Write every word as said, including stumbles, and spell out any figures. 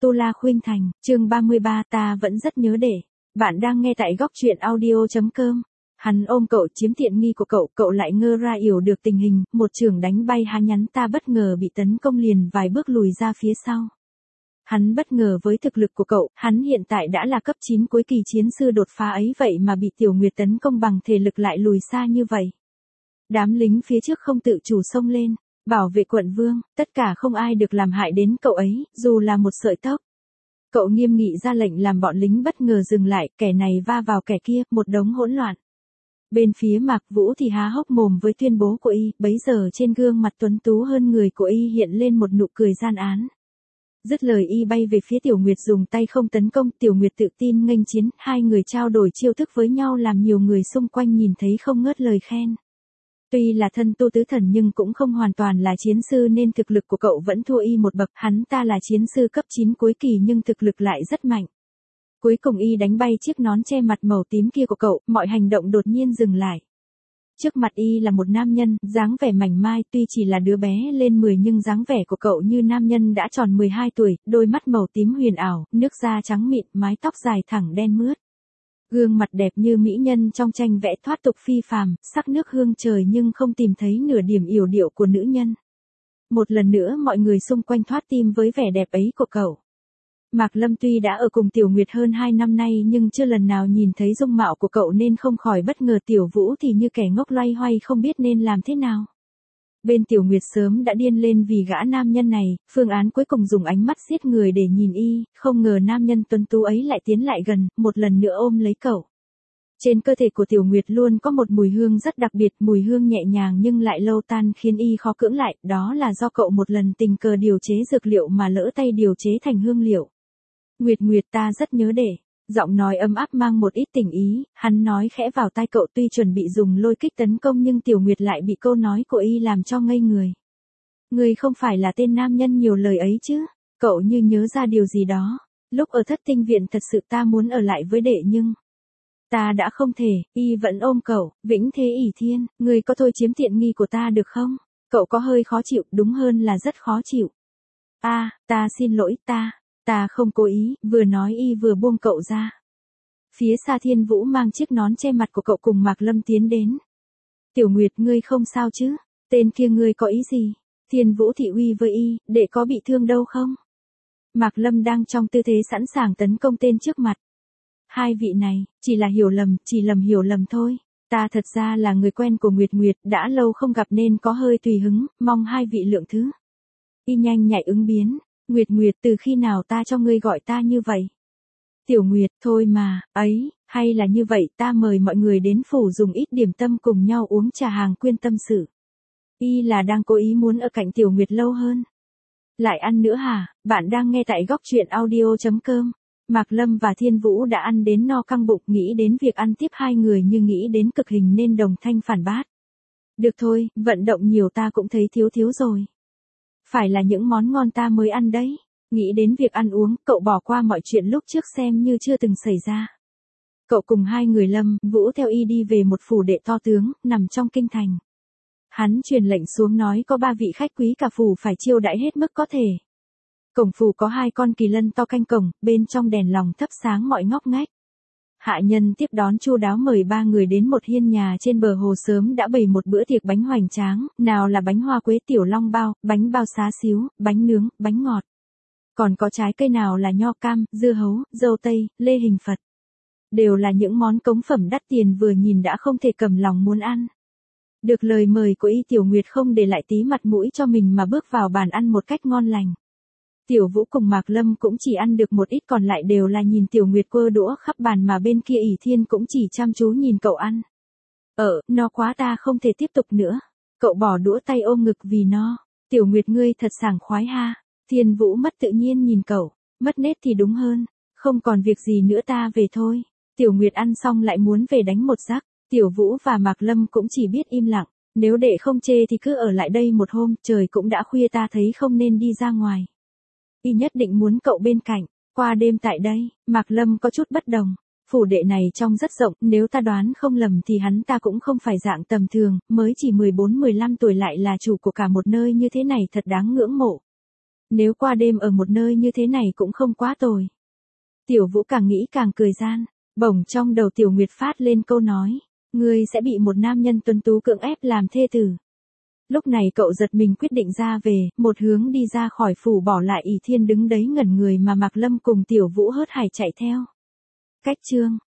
Tu La Khuynh Thành, chương ba mươi ba, ta vẫn rất nhớ để. Bạn đang nghe tại góc truyện audio chấm com. Hắn ôm cậu chiếm tiện nghi của cậu, cậu lại ngơ ra hiểu được tình hình, một chưởng đánh bay hắn nhắn ta bất ngờ bị tấn công liền vài bước lùi ra phía sau. Hắn bất ngờ với thực lực của cậu, hắn hiện tại đã là cấp chín cuối kỳ chiến sư đột phá ấy vậy mà bị Tiểu Nguyệt tấn công bằng thể lực lại lùi xa như vậy. Đám lính phía trước không tự chủ xông lên, bảo vệ quận vương, tất cả không ai được làm hại đến cậu ấy, dù là một sợi tóc. Cậu nghiêm nghị ra lệnh làm bọn lính bất ngờ dừng lại, kẻ này va vào kẻ kia, một đống hỗn loạn. Bên phía Mạc Vũ thì há hốc mồm với tuyên bố của y, bấy giờ trên gương mặt tuấn tú hơn người của y hiện lên một nụ cười gian án. Dứt lời y bay về phía Tiểu Nguyệt dùng tay không tấn công, Tiểu Nguyệt tự tin nghênh chiến, hai người trao đổi chiêu thức với nhau làm nhiều người xung quanh nhìn thấy không ngớt lời khen. Tuy là thân tu tứ thần nhưng cũng không hoàn toàn là chiến sư nên thực lực của cậu vẫn thua y một bậc, hắn ta là chiến sư cấp chín cuối kỳ nhưng thực lực lại rất mạnh. Cuối cùng y đánh bay chiếc nón che mặt màu tím kia của cậu, mọi hành động đột nhiên dừng lại. Trước mặt y là một nam nhân, dáng vẻ mảnh mai, tuy chỉ là đứa bé lên mười nhưng dáng vẻ của cậu như nam nhân đã tròn mười hai tuổi, đôi mắt màu tím huyền ảo, nước da trắng mịn, mái tóc dài thẳng đen mướt. Gương mặt đẹp như mỹ nhân trong tranh vẽ thoát tục phi phàm, sắc nước hương trời nhưng không tìm thấy nửa điểm yểu điệu của nữ nhân. Một lần nữa mọi người xung quanh thoát tim với vẻ đẹp ấy của cậu. Mạc Lâm tuy đã ở cùng Tiểu Nguyệt hơn hai năm nay nhưng chưa lần nào nhìn thấy dung mạo của cậu nên không khỏi bất ngờ. Tiểu Vũ thì như kẻ ngốc loay hoay không biết nên làm thế nào. Bên Tiểu Nguyệt sớm đã điên lên vì gã nam nhân này, phương án cuối cùng dùng ánh mắt giết người để nhìn y, không ngờ nam nhân tuấn tú ấy lại tiến lại gần, một lần nữa ôm lấy cậu. Trên cơ thể của Tiểu Nguyệt luôn có một mùi hương rất đặc biệt, mùi hương nhẹ nhàng nhưng lại lâu tan khiến y khó cưỡng lại, đó là do cậu một lần tình cờ điều chế dược liệu mà lỡ tay điều chế thành hương liệu. Nguyệt Nguyệt, ta rất nhớ để. Giọng nói ấm áp mang một ít tình ý, hắn nói khẽ vào tai cậu, tuy chuẩn bị dùng lôi kích tấn công nhưng Tiểu Nguyệt lại bị câu nói của y làm cho ngây người. Ngươi không phải là tên nam nhân nhiều lời ấy chứ? Cậu như nhớ ra điều gì đó. Lúc ở Thất Tinh Viện thật sự ta muốn ở lại với đệ nhưng ta đã không thể. Y vẫn ôm cậu, vĩnh thế ỷ thiên, ngươi có thôi chiếm tiện nghi của ta được không? Cậu có hơi khó chịu, đúng hơn là rất khó chịu. A, à, ta xin lỗi, ta. Ta không cố ý, vừa nói y vừa buông cậu ra. Phía xa Thiên Vũ mang chiếc nón che mặt của cậu cùng Mạc Lâm tiến đến. Tiểu Nguyệt, ngươi không sao chứ? Tên kia ngươi có ý gì? Thiên Vũ thị uy với y, đệ có bị thương đâu không? Mạc Lâm đang trong tư thế sẵn sàng tấn công tên trước mặt. Hai vị này, chỉ là hiểu lầm, chỉ lầm hiểu lầm thôi. Ta thật ra là người quen của Nguyệt Nguyệt, đã lâu không gặp nên có hơi tùy hứng, mong hai vị lượng thứ. Y nhanh nhạy ứng biến. Nguyệt Nguyệt, từ khi nào ta cho ngươi gọi ta như vậy? Tiểu Nguyệt, thôi mà, ấy, hay là như vậy, ta mời mọi người đến phủ dùng ít điểm tâm cùng nhau uống trà hàng quyên tâm sự. Y là đang cố ý muốn ở cạnh Tiểu Nguyệt lâu hơn. Lại ăn nữa hả? Bạn đang nghe tại góc truyện audio chấm com. Mạc Lâm và Thiên Vũ đã ăn đến no căng bụng, nghĩ đến việc ăn tiếp hai người như nghĩ đến cực hình nên đồng thanh phản bác. Được thôi, vận động nhiều ta cũng thấy thiếu thiếu rồi. Phải là những món ngon ta mới ăn đấy. Nghĩ đến việc ăn uống, cậu bỏ qua mọi chuyện lúc trước xem như chưa từng xảy ra. Cậu cùng hai người Lâm, Vũ theo y đi về một phủ đệ to tướng, nằm trong kinh thành. Hắn truyền lệnh xuống nói có ba vị khách quý cả phủ phải chiêu đãi hết mức có thể. Cổng phủ có hai con kỳ lân to canh cổng, bên trong đèn lòng thắp sáng mọi ngóc ngách. Hạ nhân tiếp đón chu đáo mời ba người đến một hiên nhà trên bờ hồ sớm đã bày một bữa tiệc bánh hoành tráng, nào là bánh hoa quế, tiểu long bao, bánh bao xá xíu, bánh nướng, bánh ngọt. Còn có trái cây nào là nho cam, dưa hấu, dâu tây, lê hình Phật. Đều là những món cống phẩm đắt tiền vừa nhìn đã không thể cầm lòng muốn ăn. Được lời mời của y, Tiểu Nguyệt không để lại tí mặt mũi cho mình mà bước vào bàn ăn một cách ngon lành. Tiểu Vũ cùng Mạc Lâm cũng chỉ ăn được một ít, còn lại đều là nhìn Tiểu Nguyệt quơ đũa khắp bàn mà bên kia ỷ Thiên cũng chỉ chăm chú nhìn cậu ăn. Ờ, no quá ta không thể tiếp tục nữa. Cậu bỏ đũa tay ôm ngực vì no. Tiểu Nguyệt ngươi thật sảng khoái ha. Thiên Vũ mất tự nhiên nhìn cậu, mất nết thì đúng hơn. Không còn việc gì nữa ta về thôi. Tiểu Nguyệt ăn xong lại muốn về đánh một giấc. Tiểu Vũ và Mạc Lâm cũng chỉ biết im lặng. Nếu đệ không chê thì cứ ở lại đây một hôm, trời cũng đã khuya ta thấy không nên đi ra ngoài. Y nhất định muốn cậu bên cạnh, qua đêm tại đây. Mạc Lâm có chút bất đồng. Phủ đệ này trông rất rộng, nếu ta đoán không lầm thì hắn ta cũng không phải dạng tầm thường, mới chỉ mười bốn mười lăm tuổi lại là chủ của cả một nơi như thế này thật đáng ngưỡng mộ. Nếu qua đêm ở một nơi như thế này cũng không quá tồi. Tiểu Vũ càng nghĩ càng cười gian, bỗng trong đầu Tiểu Nguyệt phát lên câu nói, ngươi sẽ bị một nam nhân tuấn tú cưỡng ép làm thê tử. Lúc này cậu giật mình quyết định ra về, một hướng đi ra khỏi phủ bỏ lại ỷ Thiên đứng đấy ngẩn người mà Mạc Lâm cùng Tiểu Vũ hớt hải chạy theo. Cách chương